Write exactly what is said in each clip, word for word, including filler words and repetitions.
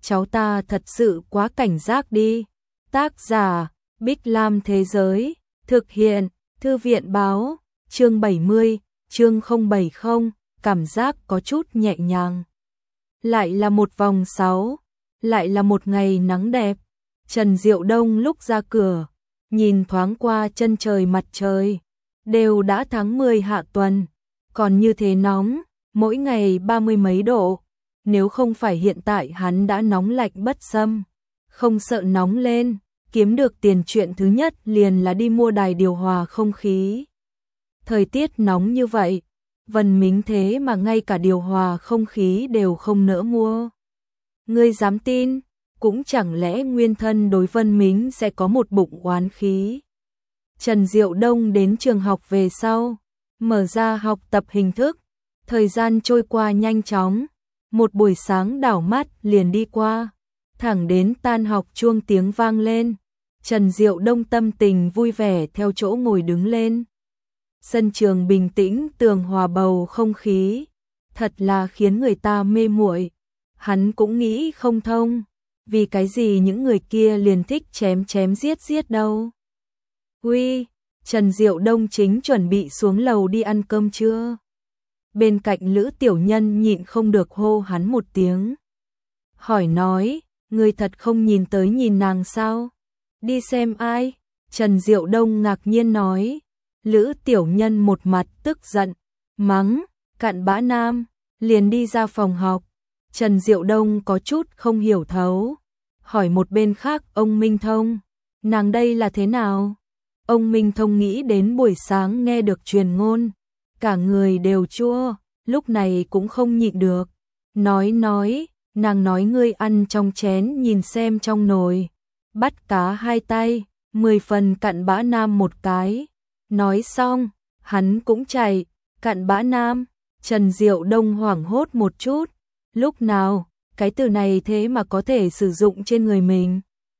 cháu ta thật sự quá cảnh giác đi. Tác giả, Bích Lam Thế Giới, thực hiện, Thư viện Báo, chương bảy mươi, chương không bảy không, cảm giác có chút nhẹ nhàng. Lại là một vòng sáu, lại là một ngày nắng đẹp. Trần Diệu Đông lúc ra cửa, nhìn thoáng qua chân trời mặt trời, đều đã tháng mười hạ tuần, còn như thế nóng, mỗi ngày ba mươi mấy độ. Nếu không phải hiện tại hắn đã nóng lạnh bất xâm, không sợ nóng lên, kiếm được tiền chuyện thứ nhất liền là đi mua đài điều hòa không khí. Thời tiết nóng như vậy, Vân Mính thế mà ngay cả điều hòa không khí đều không nỡ mua. Ngươi dám tin, cũng chẳng lẽ nguyên thân đối Vân Mính sẽ có một bụng oán khí. Trần Diệu Đông đến trường học về sau, mở ra học tập hình thức, thời gian trôi qua nhanh chóng, một buổi sáng đảo mắt liền đi qua, thẳng đến tan học chuông tiếng vang lên, Trần Diệu Đông tâm tình vui vẻ theo chỗ ngồi đứng lên. Sân trường bình tĩnh, tường hòa bầu không khí, thật là khiến người ta mê muội. Hắn cũng nghĩ không thông, vì cái gì những người kia liền thích chém chém giết giết đâu. Uy, Trần Diệu Đông chính chuẩn bị xuống lầu đi ăn cơm trưa. Bên cạnh Lữ Tiểu Nhân nhịn không được hô hắn một tiếng. Hỏi nói, người thật không nhìn tới nhìn nàng sao? Đi xem ai? Trần Diệu Đông ngạc nhiên nói. Lữ Tiểu Nhân một mặt tức giận, mắng, cặn bã nam, liền đi ra phòng học. Trần Diệu Đông có chút không hiểu thấu, hỏi một bên khác ông Minh Thông, nàng đây là thế nào? Ông Minh Thông nghĩ đến buổi sáng nghe được truyền ngôn, cả người đều chua, lúc này cũng không nhịn được. Nói nói, nàng nói ngươi ăn trong chén nhìn xem trong nồi, bắt cá hai tay, mười phần cặn bã nam một cái. Nói xong, hắn cũng chạy, cặn bã nam. Trần Diệu Đông hoảng hốt một chút, lúc nào, cái từ này thế mà có thể sử dụng trên người mình.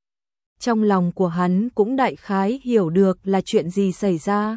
Trong lòng của hắn cũng đại khái hiểu được là chuyện gì xảy ra.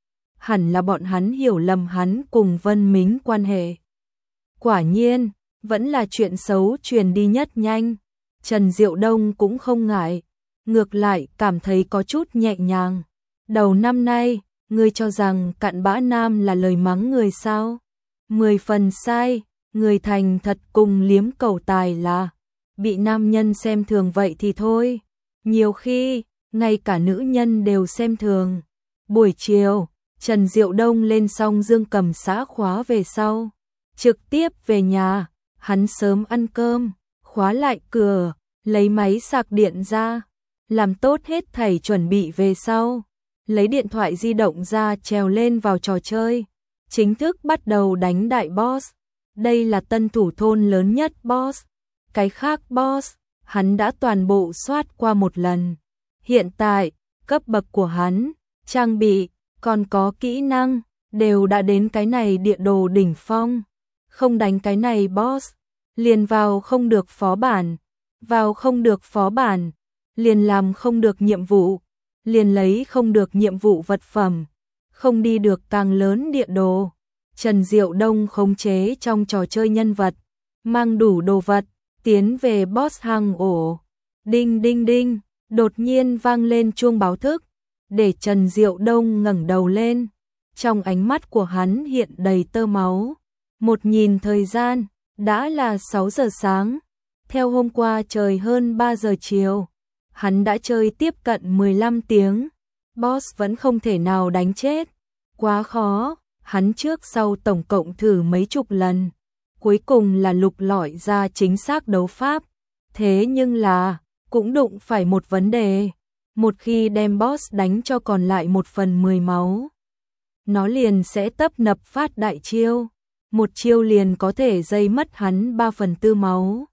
Hẳn là bọn hắn hiểu lầm hắn cùng Vân Mính quan hệ. Quả nhiên, vẫn là chuyện xấu truyền đi nhất nhanh. Trần Diệu Đông cũng không ngại, ngược lại cảm thấy có chút nhẹ nhàng. Đầu năm nay, ngươi cho rằng cặn bã nam là lời mắng người sao? Mười phần sai, người thành thật cùng liếm cầu tài là bị nam nhân xem thường vậy thì thôi. Nhiều khi, ngay cả nữ nhân đều xem thường. Buổi chiều, Trần Diệu Đông lên xong Dương Cầm xã khóa về sau, trực tiếp về nhà, hắn sớm ăn cơm, khóa lại cửa, lấy máy sạc điện ra, làm tốt hết thảy chuẩn bị về sau, lấy điện thoại di động ra trèo lên vào trò chơi, chính thức bắt đầu đánh đại boss. Đây là tân thủ thôn lớn nhất boss, cái khác boss, hắn đã toàn bộ soát qua một lần. Hiện tại, cấp bậc của hắn, trang bị, còn có kỹ năng, đều đã đến cái này địa đồ đỉnh phong. Không đánh cái này boss, liền vào không được phó bản, vào không được phó bản, liền làm không được nhiệm vụ, liền lấy không được nhiệm vụ vật phẩm, không đi được càng lớn địa đồ. Trần Diệu Đông khống chế trong trò chơi nhân vật, mang đủ đồ vật, tiến về boss hang ổ. Đinh đinh đinh, đột nhiên vang lên chuông báo thức, để Trần Diệu Đông ngẩng đầu lên. Trong ánh mắt của hắn hiện đầy tơ máu. Một nhìn thời gian, đã là sáu giờ sáng. Theo hôm qua trời hơn ba giờ chiều, hắn đã chơi tiếp cận mười lăm tiếng. Boss vẫn không thể nào đánh chết. Quá khó, hắn trước sau tổng cộng thử mấy chục lần. Cuối cùng là lục lọi ra chính xác đấu pháp. Thế nhưng là, cũng đụng phải một vấn đề. Một khi đem boss đánh cho còn lại một phần mười máu, nó liền sẽ tấp nập phát đại chiêu. Một chiêu liền có thể dây mất hắn ba phần tư máu.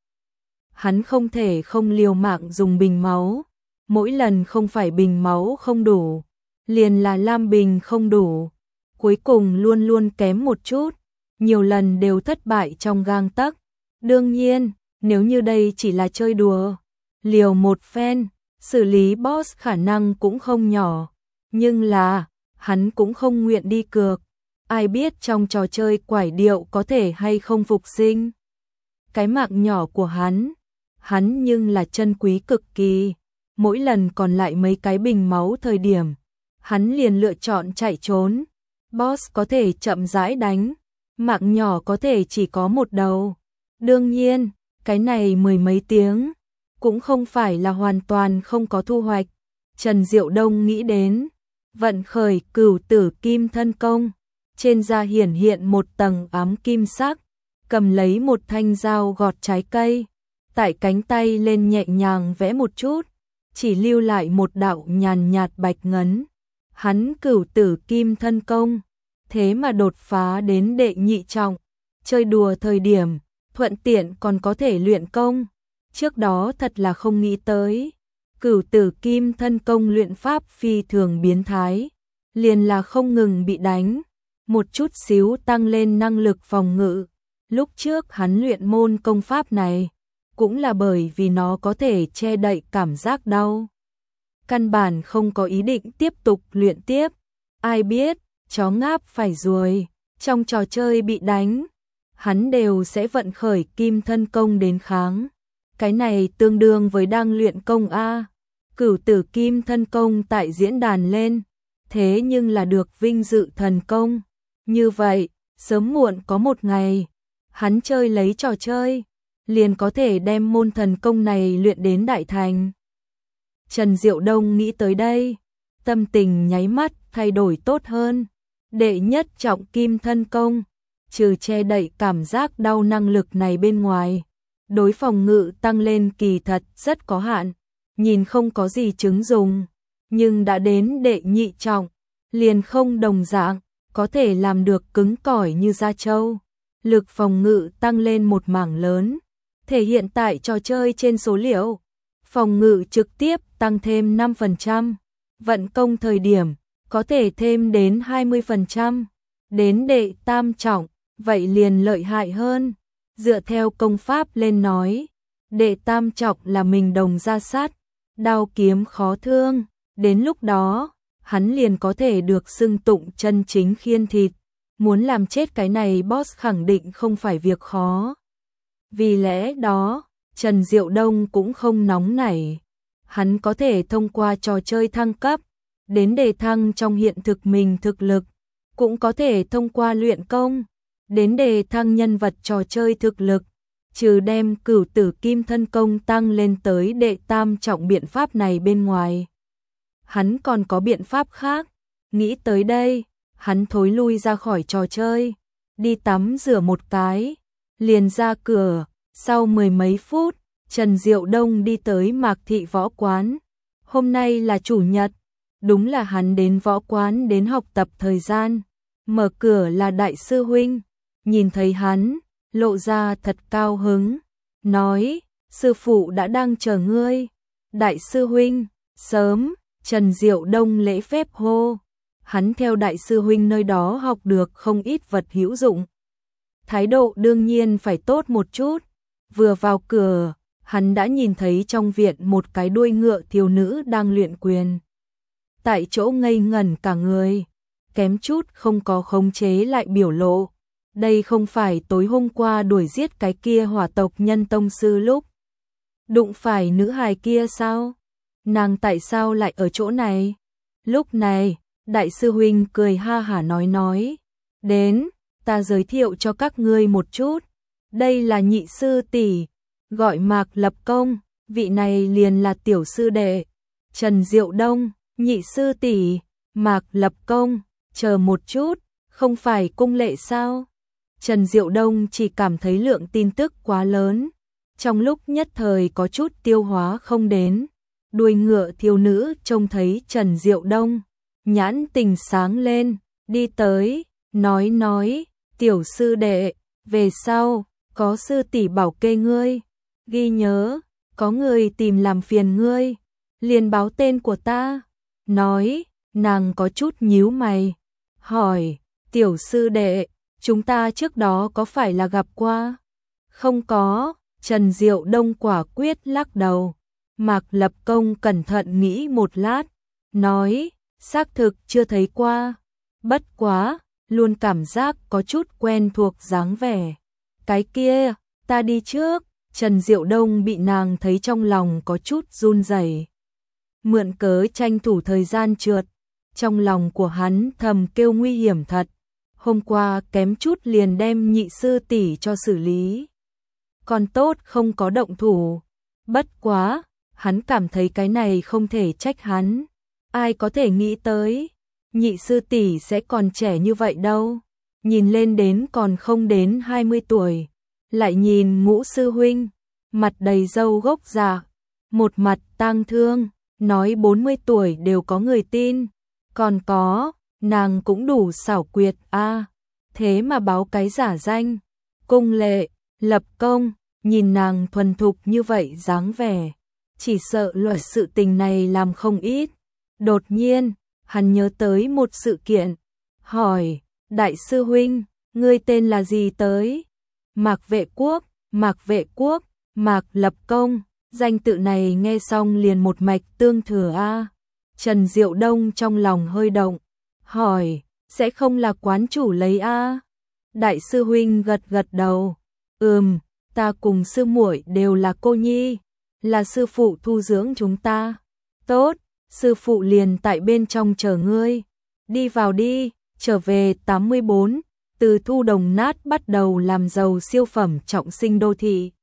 Hắn không thể không liều mạng dùng bình máu. Mỗi lần không phải bình máu không đủ, liền là lam bình không đủ. Cuối cùng luôn luôn kém một chút, nhiều lần đều thất bại trong gang tấc. Đương nhiên, nếu như đây chỉ là chơi đùa, liều một phen, xử lý boss khả năng cũng không nhỏ. Nhưng là, hắn cũng không nguyện đi cược. Ai biết trong trò chơi quải điệu có thể hay không phục sinh. Cái mạng nhỏ của hắn, hắn nhưng là chân quý cực kỳ. Mỗi lần còn lại mấy cái bình máu thời điểm, hắn liền lựa chọn chạy trốn. Boss có thể chậm rãi đánh, mạng nhỏ có thể chỉ có một đầu. Đương nhiên, cái này mười mấy tiếng, cũng không phải là hoàn toàn không có thu hoạch. Trần Diệu Đông nghĩ đến, vận khởi Cửu Tử Kim Thân Công, trên da hiển hiện một tầng ám kim sắc, cầm lấy một thanh dao gọt trái cây, tại cánh tay lên nhẹ nhàng vẽ một chút, chỉ lưu lại một đạo nhàn nhạt bạch ngấn. Hắn Cửu Tử Kim Thân Công, thế mà đột phá đến đệ nhị trọng, chơi đùa thời điểm, thuận tiện còn có thể luyện công. Trước đó thật là không nghĩ tới, Cửu Tử Kim Thân Công luyện pháp phi thường biến thái, liền là không ngừng bị đánh, một chút xíu tăng lên năng lực phòng ngự. Lúc trước hắn luyện môn công pháp này, cũng là bởi vì nó có thể che đậy cảm giác đau. Căn bản không có ý định tiếp tục luyện tiếp. Ai biết, chó ngáp phải ruồi, trong trò chơi bị đánh, hắn đều sẽ vận khởi Kim Thân Công đến kháng. Cái này tương đương với đang luyện công A. Cửu Tử Kim Thân Công tại diễn đàn lên, thế nhưng là được vinh dự thần công. Như vậy, sớm muộn có một ngày, hắn chơi lấy trò chơi, liền có thể đem môn thần công này luyện đến đại thành. Trần Diệu Đông nghĩ tới đây, tâm tình nháy mắt thay đổi tốt hơn. Đệ nhất trọng Kim Thân Công, trừ che đậy cảm giác đau năng lực này bên ngoài, đối phòng ngự tăng lên kỳ thật rất có hạn, nhìn không có gì chứng dùng, nhưng đã đến đệ nhị trọng, liền không đồng dạng, có thể làm được cứng cỏi như da trâu. Lực phòng ngự tăng lên một mảng lớn, thể hiện tại trò chơi trên số liệu. Phòng ngự trực tiếp tăng thêm năm phần trăm, vận công thời điểm có thể thêm đến hai mươi phần trăm. Đến đệ tam trọng, vậy liền lợi hại hơn. Dựa theo công pháp lên nói, đệ tam trọng là mình đồng ra sát, đao kiếm khó thương, đến lúc đó, hắn liền có thể được xưng tụng chân chính khiên thịt. Muốn làm chết cái này boss khẳng định không phải việc khó. Vì lẽ đó, Trần Diệu Đông cũng không nóng nảy. Hắn có thể thông qua trò chơi thăng cấp, đến đề thăng trong hiện thực mình thực lực, cũng có thể thông qua luyện công, đến đề thăng nhân vật trò chơi thực lực. Trừ đem Cửu Tử Kim Thân Công tăng lên tới đệ tam trọng biện pháp này bên ngoài, hắn còn có biện pháp khác. Nghĩ tới đây, hắn thối lui ra khỏi trò chơi, đi tắm rửa một cái, liền ra cửa. Sau mười mấy phút, Trần Diệu Đông đi tới Mạc Thị Võ Quán. Hôm nay là chủ nhật, đúng là hắn đến võ quán đến học tập thời gian. Mở cửa là đại sư huynh, nhìn thấy hắn, lộ ra thật cao hứng, nói, sư phụ đã đang chờ ngươi. Đại sư huynh, sớm. Trần Diệu Đông lễ phép hô. Hắn theo đại sư huynh nơi đó học được không ít vật hữu dụng. Thái độ đương nhiên phải tốt một chút. Vừa vào cửa, hắn đã nhìn thấy trong viện một cái đuôi ngựa thiếu nữ đang luyện quyền. Tại chỗ ngây ngẩn cả người, kém chút không có khống chế lại biểu lộ. Đây không phải tối hôm qua đuổi giết cái kia hỏa tộc nhân tông sư lúc đụng phải nữ hài kia sao? Nàng tại sao lại ở chỗ này? Lúc này, đại sư huynh cười ha hả nói nói, đến, ta giới thiệu cho các ngươi một chút. Đây là nhị sư tỷ, gọi Mạc Lập Công, vị này liền là tiểu sư đệ. Trần Diệu Đông, nhị sư tỷ, Mạc Lập Công, chờ một chút, không phải cung lệ sao? Trần Diệu Đông chỉ cảm thấy lượng tin tức quá lớn, trong lúc nhất thời có chút tiêu hóa không đến. Đuôi ngựa thiếu nữ trông thấy Trần Diệu Đông, nhãn tình sáng lên, đi tới, nói nói, tiểu sư đệ, về sau, có sư tỷ bảo kê ngươi, ghi nhớ, có người tìm làm phiền ngươi, liền báo tên của ta. Nói, nàng có chút nhíu mày, hỏi, tiểu sư đệ, chúng ta trước đó có phải là gặp qua? Không có. Trần Diệu Đông quả quyết lắc đầu. Mạc Lập Công cẩn thận nghĩ một lát, nói, xác thực chưa thấy qua, bất quá, luôn cảm giác có chút quen thuộc dáng vẻ. Cái kia, ta đi trước. Trần Diệu Đông bị nàng thấy trong lòng có chút run rẩy. Mượn cớ tranh thủ thời gian trượt, trong lòng của hắn thầm kêu nguy hiểm thật. Hôm qua kém chút liền đem nhị sư tỷ cho xử lý. Còn tốt không có động thủ. Bất quá, hắn cảm thấy cái này không thể trách hắn. Ai có thể nghĩ tới, nhị sư tỷ sẽ còn trẻ như vậy đâu. Nhìn lên đến còn không đến hai mươi tuổi. Lại nhìn Ngũ sư huynh, mặt đầy râu gốc già, một mặt tang thương, nói bốn mươi tuổi đều có người tin. Còn có, nàng cũng đủ xảo quyệt a, à, thế mà báo cái giả danh. Cung Lệ, lập công, nhìn nàng thuần thục như vậy dáng vẻ, chỉ sợ loại sự tình này làm không ít. Đột nhiên, hắn nhớ tới một sự kiện, hỏi, đại sư huynh, ngươi tên là gì tới? Mạc Vệ Quốc, Mạc Vệ Quốc, Mạc Lập Công, danh tự này nghe xong liền một mạch tương thừa a. Trần Diệu Đông trong lòng hơi động, hỏi, sẽ không là quán chủ lấy a? Đại sư huynh gật gật đầu, ừm, ta cùng sư muội đều là cô nhi, là sư phụ thu dưỡng chúng ta. Tốt, sư phụ liền tại bên trong chờ ngươi, đi vào đi. Trở về tám mươi bốn, từ thu đồng nát bắt đầu làm giàu siêu phẩm trọng sinh đô thị.